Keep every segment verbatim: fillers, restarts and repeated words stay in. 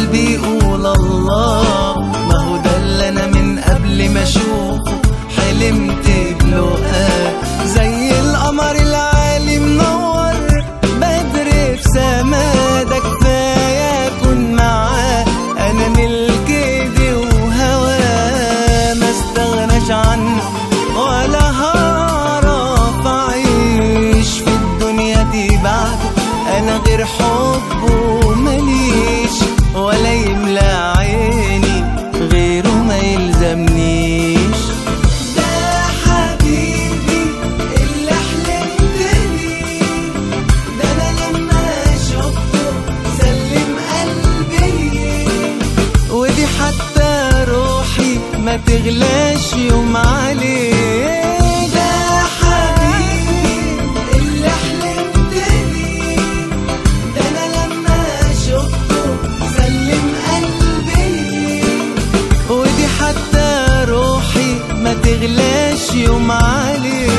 قلبي يقول الله، ما هو ده اللي انا من قبل ما اشوفه حلمت بلقاه. زي القمر العالي منور بدر في سما، ده كفايه اكون معاه انا ملك ايدي وهواه. ما استغناش عنه ولا هعرف اعيش في الدنيا دي بعده، انا غير حبه مليش ولا يملى عيني غيره ما يلزمنيش. ده حبيبي اللي حلمت بيه، ده انا لما شفته سلم قلبي، ودي حتى روحي ما تغلاش يوم عليه. ده حبيبي اللي حلمت بيه، ده انا لما شفته سلم قلبي، ودي حتى روحي ما تغلاش يوم عليه.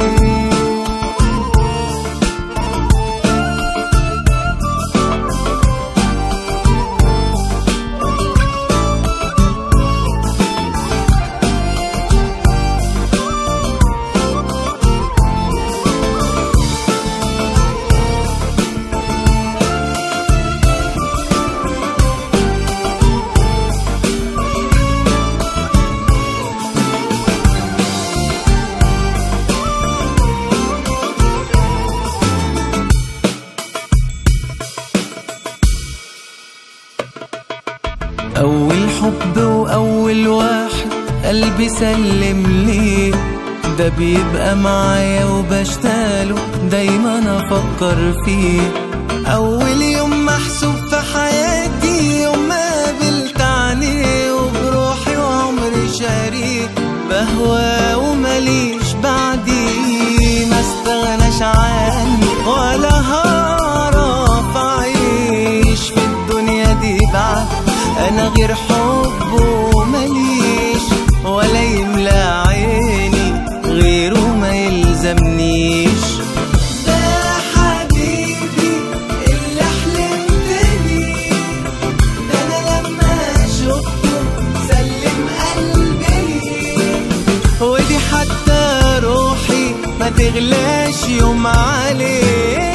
أول حب وأول واحد قلبي سلم ليه، ده بيبقى معايا وبشتاله دايما أفكر فيه. أول يوم محسوب في حياتي يوم ما قابلت عينيه، وبروحي وعمري شريك بهوى ومليش بعديه. ما استغناش عني ولا هعرف أعيش في الدنيا دي بعد، أنا غير حبه مليش ولا يملى عيني غيره ما يلزمنيش. ده حبيبي اللي حلمت بيه، ده أنا لما شفته سلم قلبي، ودي حتى روحي ما تغلاش يوم عليه.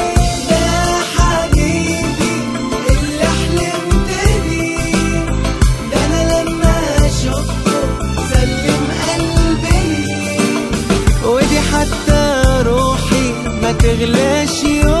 حتى روحي ما تغلاش يوم